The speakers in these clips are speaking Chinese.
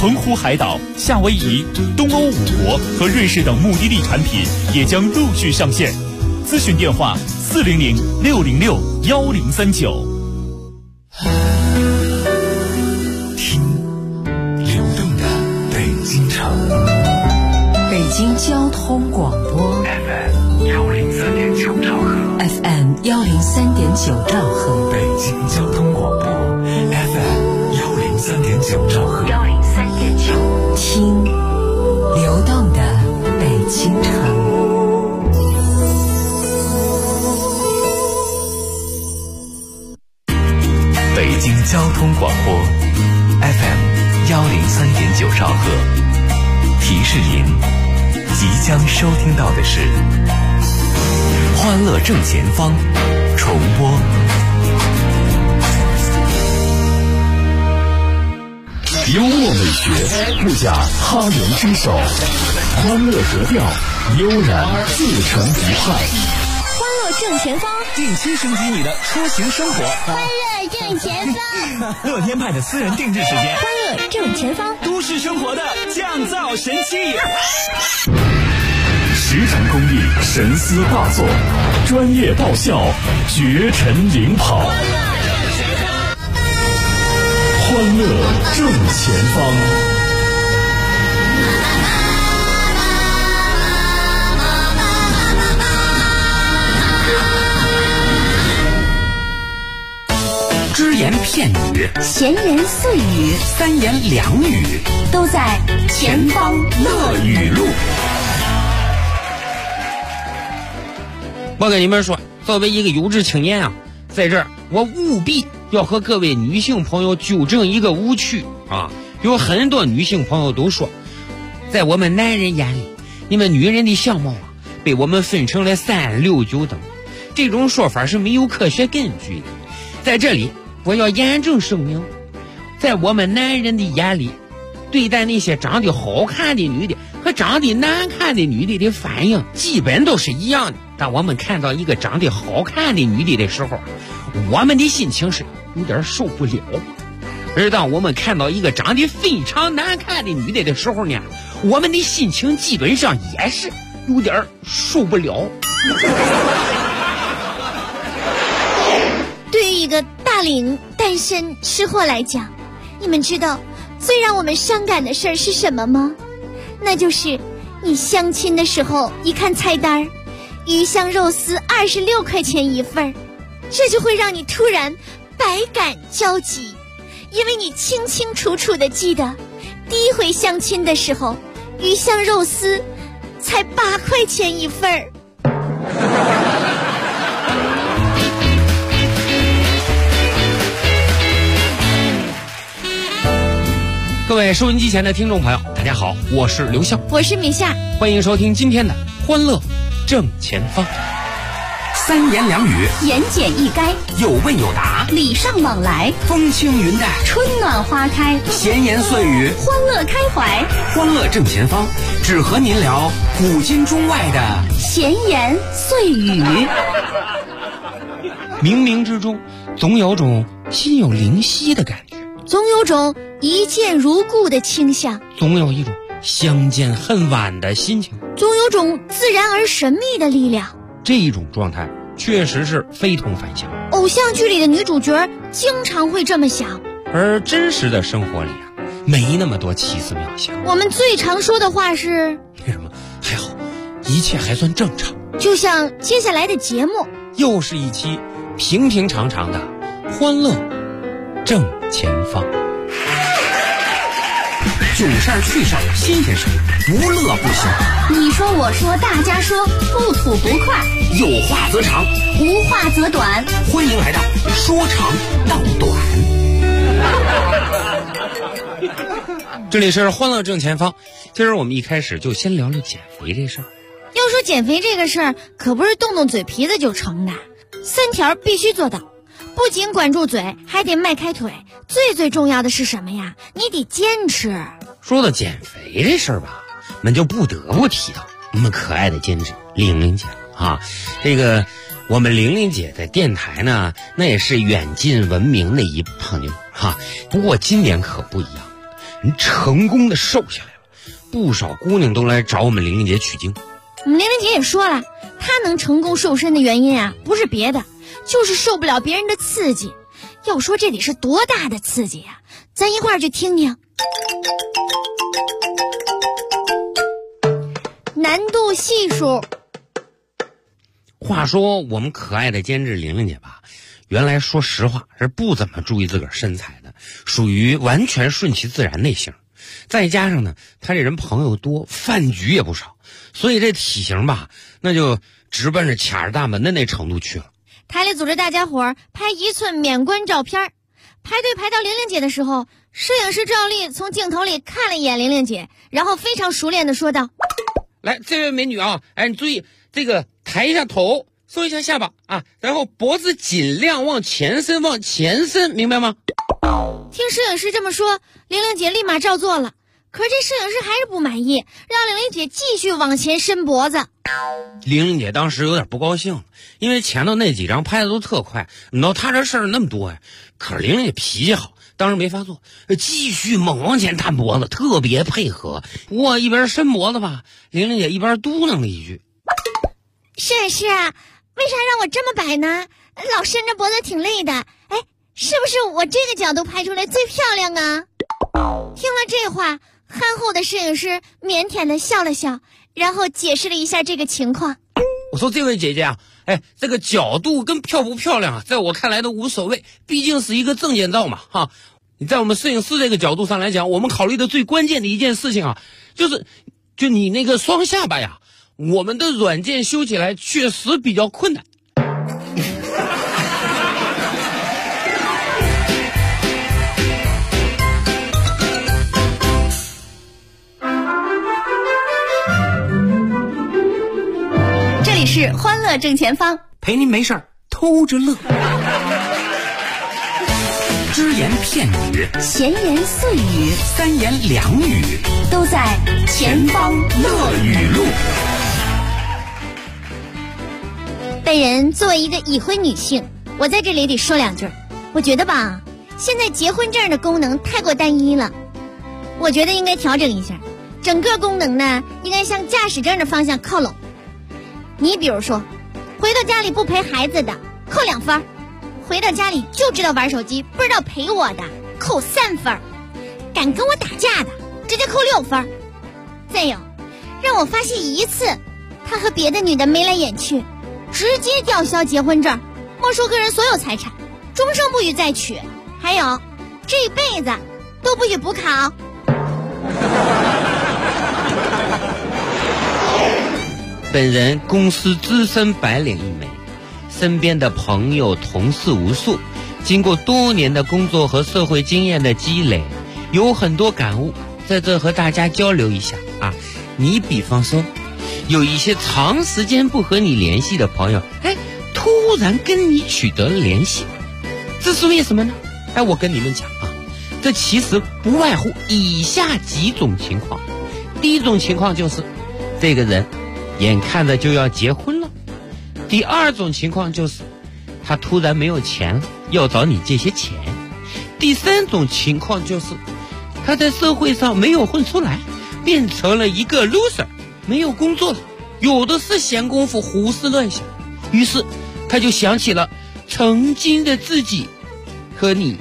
澎湖海岛、夏威夷、东欧5国和瑞士等目的地产品也将陆续上线。咨询电话400-606-1039。 听流动的北京城， 北京交通广播 FM 103.9兆赫 ，FM 103.9兆赫， 北京交通广播 FM 103.9兆赫 ，103.9，听流动的北京城。 北京交通广播 FM 103.9兆赫，提示您即将收听到的是欢乐正前方重播。 幽默美学不假他人之手，欢乐格调悠然自成一派。 欢乐正前方， 定期升级你的出行生活。 欢乐正前方， 乐天派的私人定制时间。 欢乐正前方， 都市生活的降噪神器。 实诚公益，神思大作，专业爆笑，绝尘领跑。欢乐正前方。 只言片语， 闲言碎语， 三言两语， 都在前方乐语录。 我跟你们说，作为一个优质青年啊，在这儿我务必要和各位女性朋友纠正一个误区啊！有很多女性朋友都说，在我们男人眼里，你们女人的相貌啊，被我们分成了3、6、9等，这种说法是没有科学根据的。在这里，我要严正声明，在我们男人的眼里，对待那些长得好看的女的和长得难看的女的反应基本都是一样的。当我们看到一个长得好看的女的时候，我们的心情是有点受不了；而当我们看到一个长得非常难看的女的时候呢，我们的心情基本上也是有点受不了。 对于一个大龄单身吃货来讲，你们知道最让我们伤感的事儿是什么吗？那就是你相亲的时候一看菜单，鱼香肉丝26块钱一份，这就会让你突然百感交集，因为你清清楚楚的记得第一回相亲的时候，鱼香肉丝才8块钱一份。 各位收音机前的听众朋友，大家好，我是刘笑， 我是米夏， 欢迎收听今天的欢乐正前方。 三言两语， 言简意赅， 有问有答， 礼尚往来， 风轻云淡， 春暖花开， 闲言碎语， 欢乐开怀。 欢乐正前方，只和您聊古今中外的闲言碎语。 冥冥之中总有种心有灵犀的感觉， 总有种一见如故的倾向， 总有一种相见恨晚的心情， 总有种自然而神秘的力量。 这种状态确实是非同凡响。 偶像剧里的女主角经常会这么想， 而真实的生活里啊，没那么多奇思妙想。 我们最常说的话是为什么？还好，一切还算正常。 就像接下来的节目， 又是一期平平常常的欢乐正前方。 囧事儿、趣事儿、新鲜事儿，无乐不休。 你说我说大家说，不吐不快， 有话则长， 无话则短。 欢迎来到说长道短。 这里是欢乐正前方。今儿我们一开始就先聊聊减肥这事儿。 要说减肥这个事儿，可不是动动嘴皮子就成的，3条必须做到。不仅管住嘴，还得迈开腿。最重要的是什么呀？你得坚持。 说到减肥这事儿吧，我们就不得不提到我们可爱的监制玲玲姐啊。这个我们玲玲姐在电台呢，那也是远近闻名的一胖妞哈。不过今年可不一样， 成功的瘦下来了，不少姑娘都来找我们玲玲姐取经。 我们玲玲姐也说了，她能成功瘦身的原因啊，不是别的，就是受不了别人的刺激。要说这得是多大的刺激呀，咱一块儿去听听。难度系数。 话说我们可爱的监制玲玲姐吧，原来说实话是不怎么注意自个儿身材的，属于完全顺其自然类型。再加上呢，她这人朋友多，饭局也不少，所以这体型吧，那就直奔着卡着大门的那程度去了。 台里组织大家伙儿拍1寸免冠照片，排队排到玲玲姐的时候，摄影师赵丽从镜头里看了一眼玲玲姐，然后非常熟练地说道： 来，这位美女啊，哎，你注意这个抬一下头，收一下下巴啊，然后脖子尽量往前伸，往前伸，明白吗？ 听摄影师这么说，玲玲姐立马照做了。可是这摄影师还是不满意，让玲玲姐继续往前伸脖子。 玲玲姐当时有点不高兴，因为前头那几张拍的都特快，你知道她这事儿那么多呀。可是玲玲姐脾气好，当时没发作，继续猛往前探脖子，特别配合。我一边伸脖子吧，玲玲姐一边嘟囔了一句： 摄影师啊，为啥让我这么摆呢？老伸着脖子挺累的。哎，是不是我这个角度拍出来最漂亮啊？听了这话，憨厚的摄影师腼腆地笑了笑，然后解释了一下这个情况。 我说这位姐姐啊，哎，这个角度跟漂不漂亮啊，在我看来都无所谓，毕竟是一个证件照嘛，哈。你在我们摄影师这个角度上来讲，我们考虑的最关键的一件事情啊，就你那个双下巴呀，我们的软件修起来确实比较困难。 是欢乐正前方， 陪您没事偷着乐。只言片语， 闲言碎语， 三言两语， 都在前方乐语录。 本人作为一个已婚女性，我在这里得说两句。我觉得吧，现在结婚证的功能太过单一了，我觉得应该调整一下，整个功能呢应该向驾驶证的方向靠拢。你比如说，回到家里不陪孩子的扣2分，回到家里就知道玩手机不知道陪我的扣3分，敢跟我打架的直接扣6分。再有，让我发现一次他和别的女的眉来眼去，直接吊销结婚证，没收个人所有财产，终生不予再娶，还有这辈子都不许补考。 本人公司资深白领一枚，身边的朋友同事无数，经过多年的工作和社会经验的积累，有很多感悟，在这和大家交流一下啊。你比方说，有一些长时间不和你联系的朋友，哎，突然跟你取得了联系，这是为什么呢？哎，我跟你们讲啊，这其实不外乎以下几种情况。第一种情况就是这个人眼看着就要结婚了。第二种情况就是他突然没有钱了，要找你借些钱。第三种情况就是他在社会上没有混出来，变成了一个 loser， 没有工作了，有的是闲工夫胡思乱想，于是他就想起了曾经的自己和你。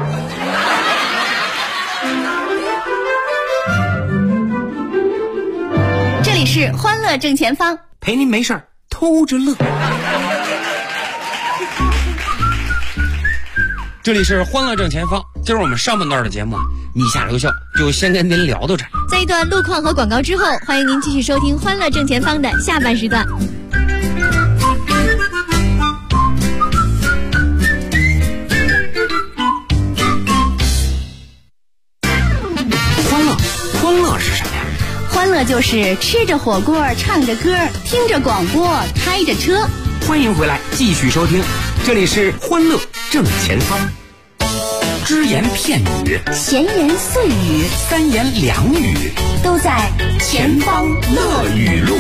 这里是欢乐正前方， 陪您没事偷着乐。 这里是欢乐正前方，今儿我们上半段的节目你下留校就先跟您聊到这儿。 在一段路况和广告之后，欢迎您继续收听欢乐正前方的下半时段。 欢乐是什么呀？ 欢乐就是吃着火锅，唱着歌，听着广播，开着车。 欢迎回来，继续收听，这里是欢乐正前方。只言片语， 闲言碎语， 三言两语， 都在前方乐语录。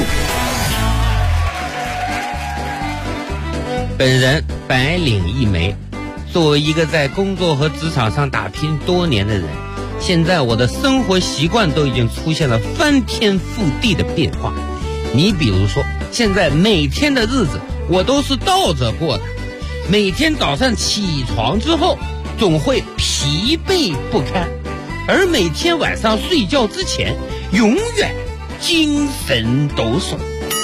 本人白领一枚，作为一个在工作和职场上打拼多年的人， 现在我的生活习惯都已经出现了翻天覆地的变化。你比如说，现在每天的日子我都是倒着过的，每天早上起床之后总会疲惫不堪，而每天晚上睡觉之前永远精神抖擞。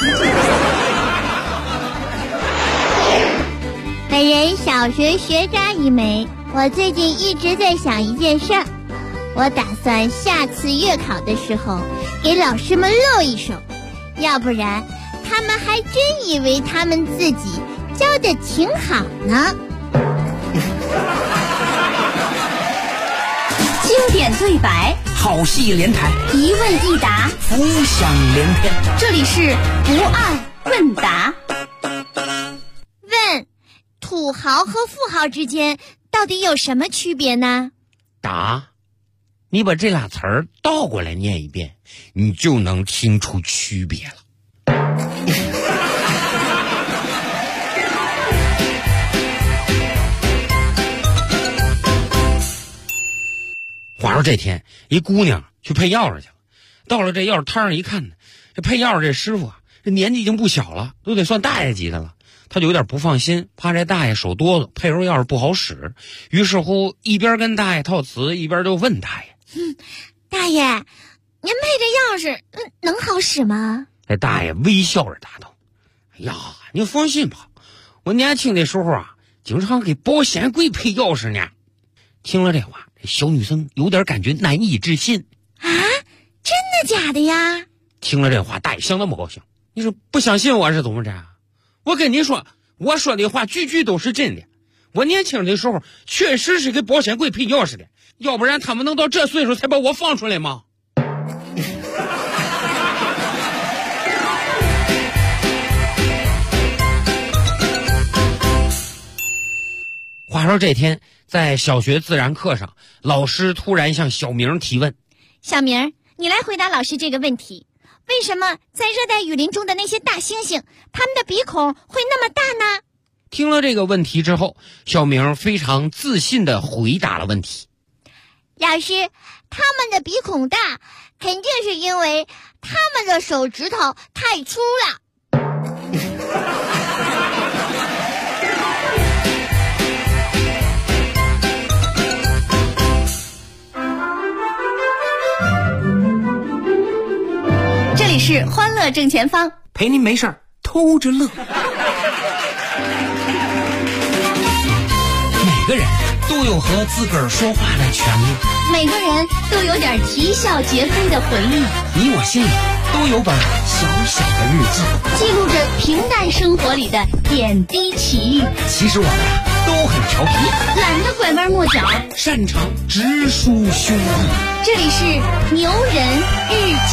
本人小学学渣一枚，我最近一直在想一件事儿，我打算下次月考的时候给老师们露一手，要不然他们还真以为他们自己教的挺好呢。 经典对白， 好戏连台， 一问一答， 浮想联翩。 这里是不二问答。 问：土豪和富豪之间到底有什么区别呢？ 答：你把这俩词儿倒过来念一遍，你就能听出区别了。话说这天，一姑娘去配钥匙去了，到了这钥匙摊上一看呢，这配钥匙这师傅啊，这年纪已经不小了，都得算大爷级的了。他就有点不放心，怕这大爷手哆嗦，配出钥匙不好使。于是乎，一边跟大爷套词，一边就问大爷：“ 大爷，您配这钥匙能好使吗？” 这大爷微笑着答道：“哎呀，您放心吧，我年轻的时候啊，经常给保险柜配钥匙呢。”听了这话，这小女生有点感觉难以置信。 啊，真的假的呀？ 听了这话，大爷相当不高兴。你说不相信我是怎么着？我跟你说，我说的话句句都是真的。我年轻的时候确实是给保险柜配钥匙的，要不然他们能到这岁数才把我放出来吗？话说这天，在小学自然课上，老师突然向小明提问：“ 小明，你来回答老师这个问题。为什么在热带雨林中的那些大猩猩，它们的鼻孔会那么大呢？” 听了这个问题之后，小明非常自信地回答了问题：“ 老师，它们的鼻孔大，肯定是因为它们的手指头太粗了。” 这里是欢乐正前方， 陪您没事儿偷着乐。 每个人都有和自个儿说话的权利， 每个人都有点啼笑皆非的回忆， 你我心里都有本小小的日记， 记录着平淡生活里的点滴奇遇。 其实我们都很调皮， 懒得拐弯抹角， 擅长直抒胸臆。 这里是牛人日记。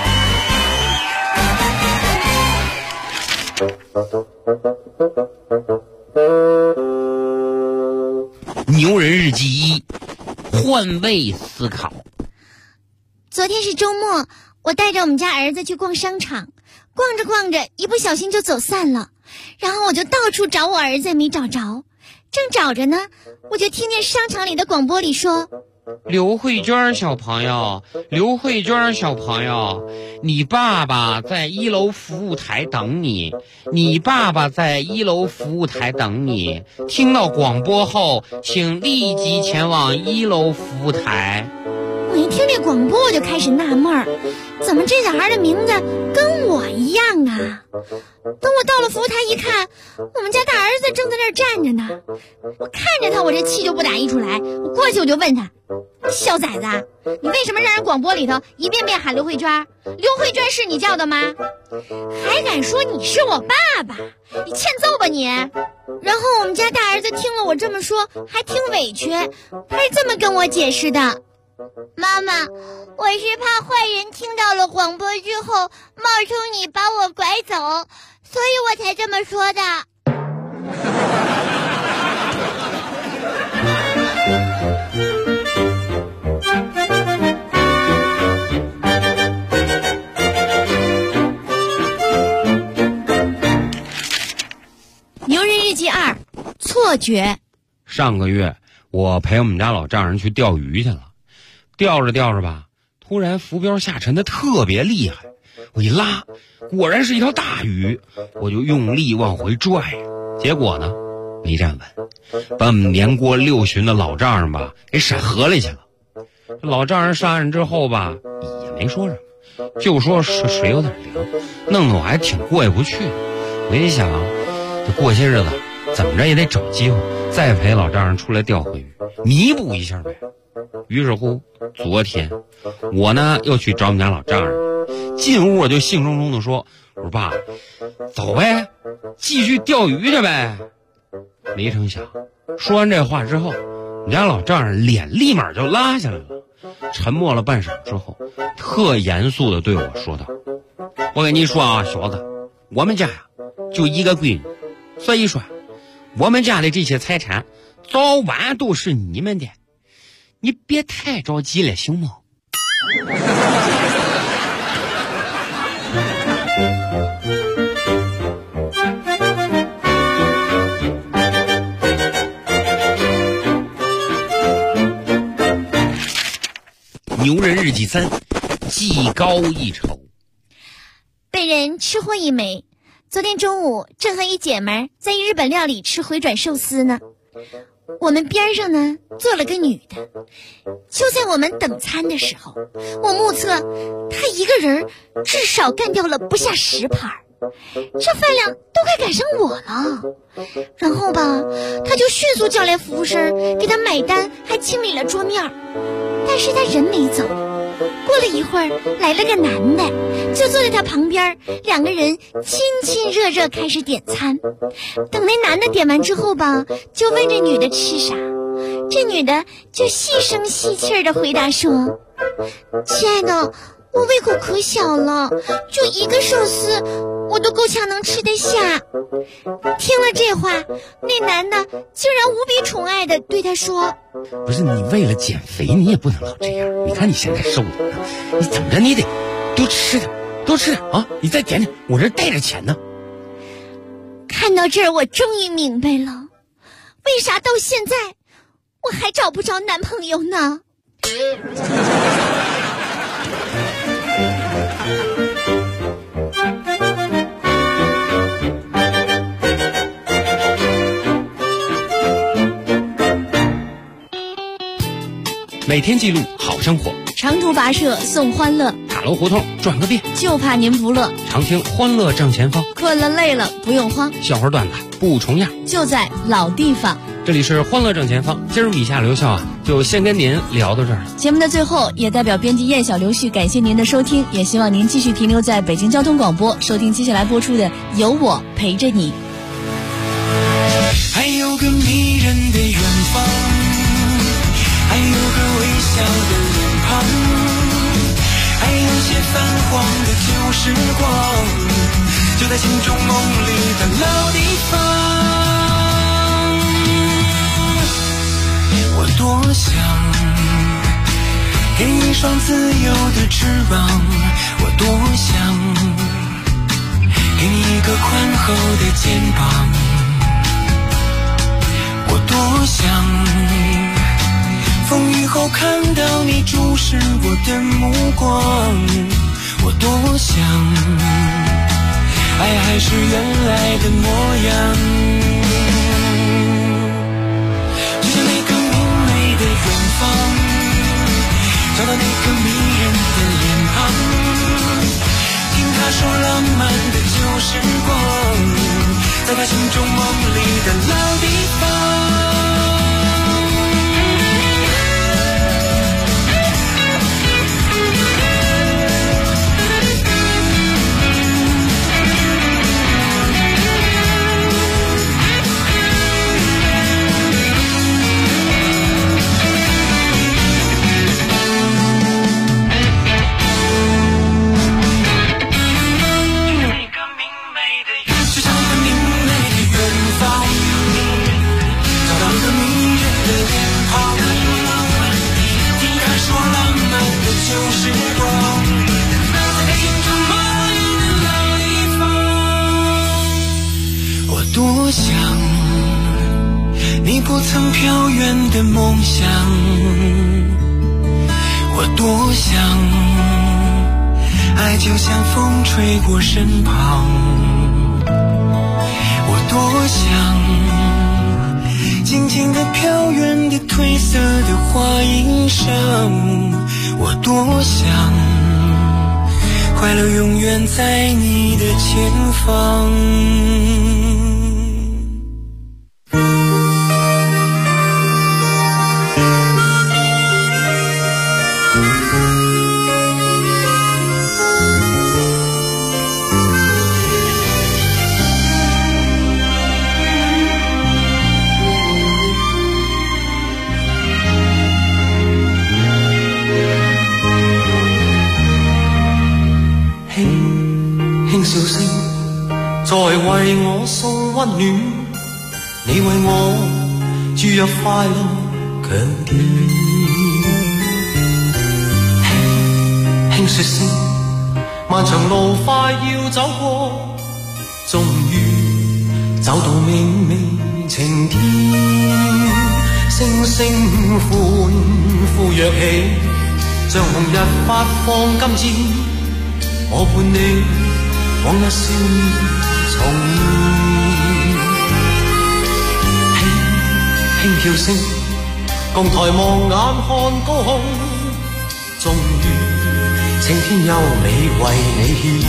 牛人日记一，换位思考。 昨天是周末，我带着我们家儿子去逛商场，逛着逛着，一不小心就走散了。然后我就到处找我儿子，没找着。正找着呢，我就听见商场里的广播里说：“ 刘慧娟小朋友，刘慧娟小朋友，你爸爸在1楼服务台等你，你爸爸在1楼服务台等你。听到广播后，请立即前往1楼服务台。” 我一听这广播，我就开始纳闷儿，怎么这小孩的名字跟我一样啊？等我到了服务台一看，我们家大儿子正在那儿站着呢。我看着他，我这气就不打一处来。我过去我就问他：“小崽子，你为什么让人广播里头一遍遍喊刘慧娟？刘慧娟是你叫的吗？还敢说你是我爸爸？你欠揍吧你！”然后我们家大儿子听了我这么说，还挺委屈，他是这么跟我解释的：“妈妈，我是怕坏人听到了广播之后冒充你把我拐走，所以我才这么说的。”牛人日记2，错觉。 上个月我陪我们家老丈人去钓鱼去了。 钓着钓着吧，突然浮标下沉的特别厉害，我一拉，果然是一条大鱼，我就用力往回拽，结果呢没站稳，把我们年过6旬的老丈人吧给闪河里去了。老丈人上岸之后吧也没说什么，就说水有点凉，弄得我还挺过意不去的。我一想，这过些日子怎么着也得找机会再陪老丈人出来钓回鱼，弥补一下呗。于是乎，昨天我呢又去找我们家老丈人，进屋我就兴冲冲地说：“我说爸，走呗，继续钓鱼去呗。”没成想，说完这话之后，我们家老丈人脸立马就拉下来了，沉默了半晌之后，特严肃地对我说道：“我跟你说啊，小子，我们家呀就一个闺女，所以说我们家的这些财产早晚都是你们的，你别太着急了，行吗？”牛人日记3，技高一筹。 本人吃货一枚，昨天中午正和一姐们儿在日本料理吃回转寿司呢。我们边上呢坐了个女的，就在我们等餐的时候，我目测她一个人至少干掉了不下10盘，这饭量都快赶上我了。然后吧，她就迅速叫来服务生给她买单，还清理了桌面。但是她人没走，过了一会儿来了个男的，就坐在她旁边，两个人亲亲热热开始点餐。等那男的点完之后吧，就问这女的吃啥，这女的就细声细气的回答说：“亲爱的，我胃口可小了，就一个寿司我都够呛能吃得下。”听了这话，那男的竟然无比宠爱的对她说：“ 不是，你为了减肥你也不能老这样，你看你现在瘦的，你怎么着你得多吃点，多吃点啊！你再点点，我这带着钱呢。” 看到这儿，我终于明白了，为啥到现在我还找不着男朋友呢？ 每天记录好生活， 长途跋涉送欢乐， 塔楼胡同转个遍， 就怕您不乐。 常听欢乐正前方， 困了累了不用慌， 笑话段子不重样， 就在老地方。 这里是欢乐正前方，今儿以下留校啊，就先跟您聊到这儿。 节目的最后，也代表编辑燕小刘旭感谢您的收听，也希望您继续停留在北京交通广播，收听接下来播出的《有我陪着你》。 还有个迷人的远方，还有个微笑的脸庞，还有些泛黄的旧时光，就在心中梦里的老地方。我多想给你一双自由的翅膀，我多想给你一个宽厚的肩膀，我多想风雨后看到你注视我的目光，我多想爱还是原来的模样。就像那个明媚的远方，找到那个迷人的脸庞，听他说浪漫的旧时光，在他心中梦里的老地方。多想你不曾飘远的梦想， 多想，爱就像风吹过身旁，我多想静静地飘远的褪色的花衣裳，我多想快乐永远在你的前方。笑聲在為我送溫暖，你為我注入快樂強電。輕輕說聲，漫長路快要走過，終於走到明媚晴天。星星歡呼躍起，像紅日發放金箭，我伴你往日少年重現，輕跳聲，共抬望眼看高空，終於青天優美為你獻。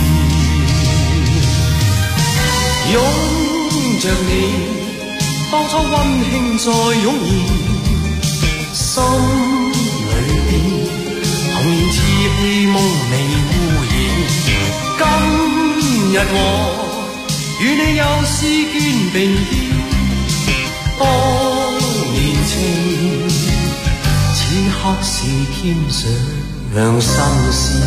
擁着你，當初溫馨再湧現，心裏邊童年稚氣夢未污染。今日我與你又是肩並肩，當年情此刻是添上新鮮。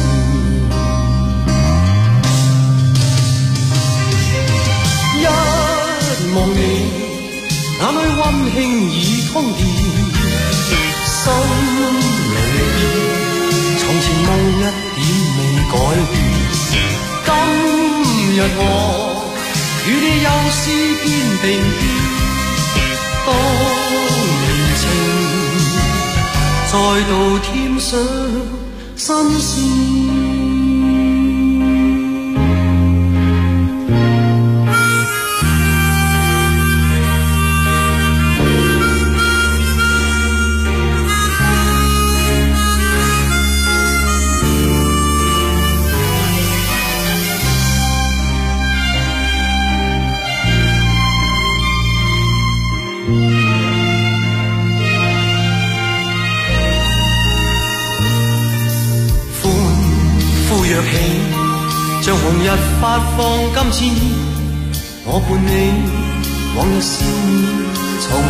一望你眼裏溫馨已通電，心裏邊從前夢一點未改變。今日我與你又是肩並肩，當年情再度添上新鮮。像紅日發放金箭，我伴你往日少年重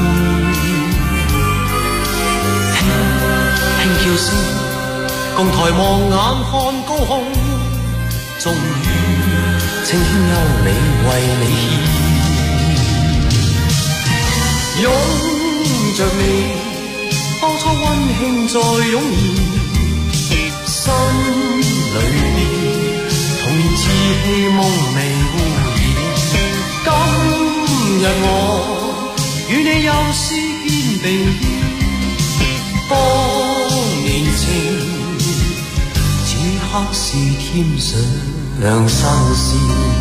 現。輕叫聲，共抬望眼看高空，終於青天優美為你獻。擁着你，當初溫馨再湧現，心裏邊童年稚氣夢未污染。今日我與你又是肩並肩，當年情此刻是添上新鮮。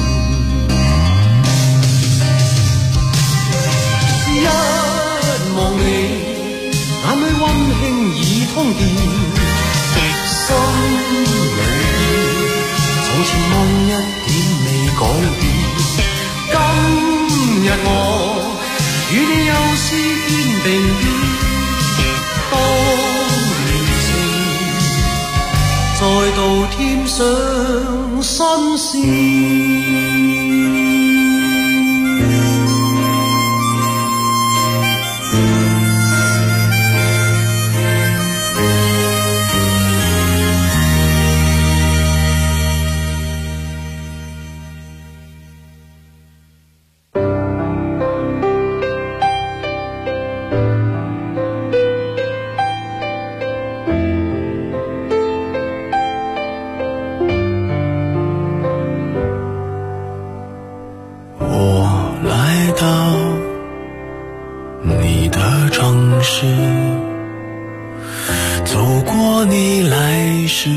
一望你眼裏溫馨已通電，心裏從前夢一點未改變。今日我與你又是肩並肩，當年情再度添上新鮮。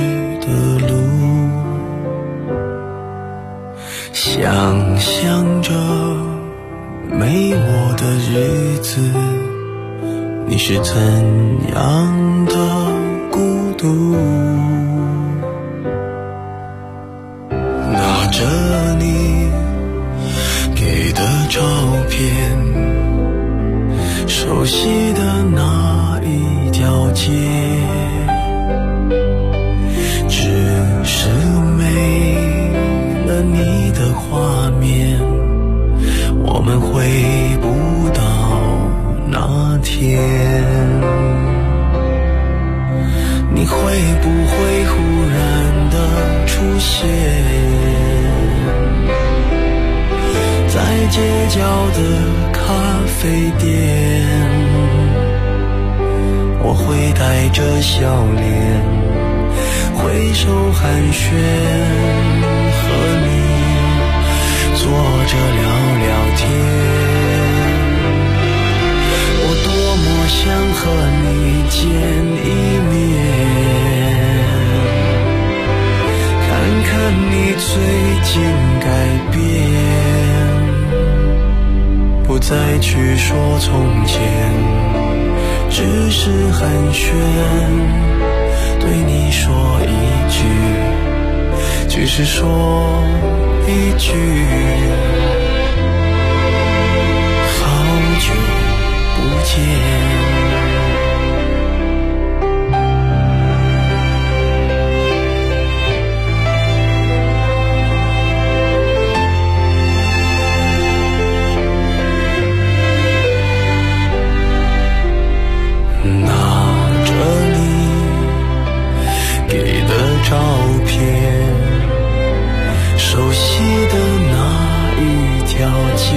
的路，想象着没我的日子，你是怎样的孤独？拿着你给的照片，熟悉的那一条街，只是没了你的画面，我们回不到那天。你会不会忽然的出现在街角的咖啡店？我会带着笑脸挥手寒暄，和你坐着聊聊天。我多么想和你见一面，看看你最近改变，不再去说从前，只是寒暄，对你说一句，只是说一句，好久不见。照片，熟悉的那一条街，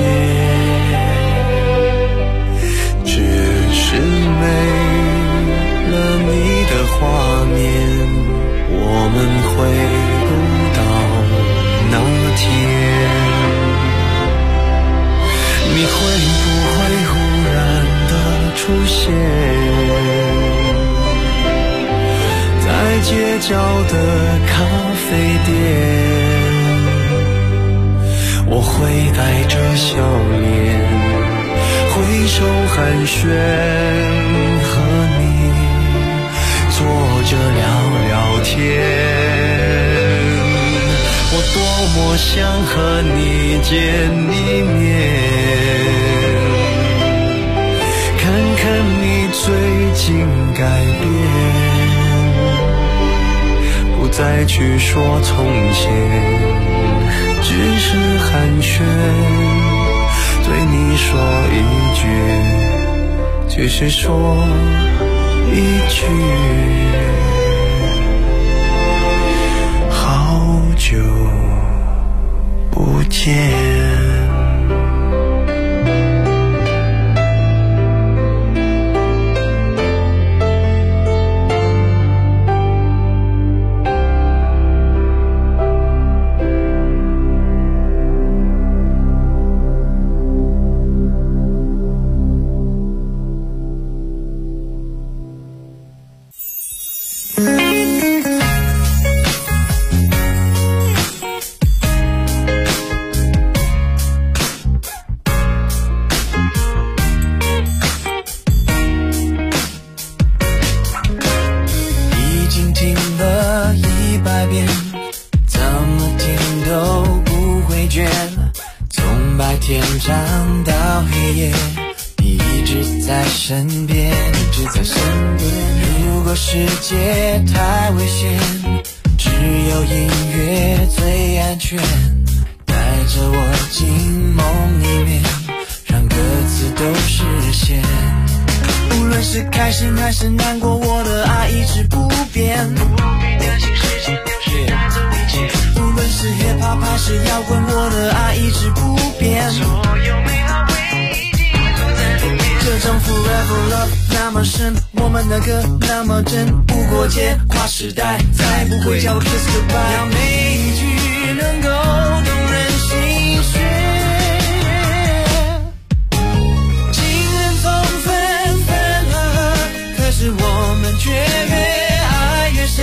只是没了你的画面，我们回不到那天。你会不会忽然的出现在街角的咖啡店？我会带着笑脸挥手寒暄，和你坐着聊聊天。我多么想和你见一面，看看你最近改变，不再去说从前，只是寒暄，对你说一句，只是说一句，好久不见。世界太危险，只有音乐最安全，带着我进梦里面，让歌词都实现。无论是开心还是难过，我的爱一直不变，不必担心时间流逝带走一切。无论是 hip hop 还是摇滚，我的爱一直不变，所有美好回忆记录在里面。这种 forever love 那么深，我们的歌那么真，不过界跨时代，再不会叫我 kiss goodbye。要每一句能够